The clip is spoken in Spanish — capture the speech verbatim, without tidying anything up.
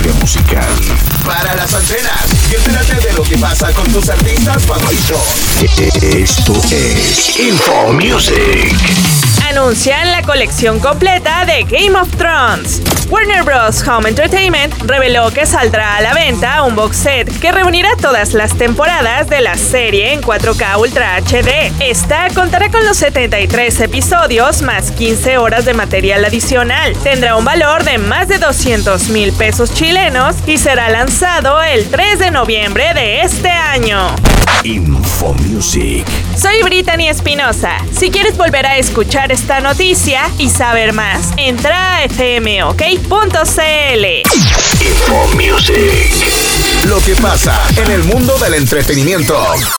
industria musical. Para las antenas y entérate de lo que pasa con tus artistas favoritos. Esto es Info Music. Anuncian la colección completa de Game of Thrones. Warner Bros. Home Entertainment reveló que saldrá a la venta un box set que reunirá todas las temporadas de la serie en cuatro K Ultra H D. Esta contará con los setenta y tres episodios más quince horas de material adicional. Tendrá un valor de más de doscientos mil pesos chilenos y será lanzado el tres de noviembre de este año. Info Music. Soy Brittany Espinosa. Si quieres volver a escuchar esta noticia y saber más, entra a f m o k punto c l. Info Music. Lo que pasa en el mundo del entretenimiento.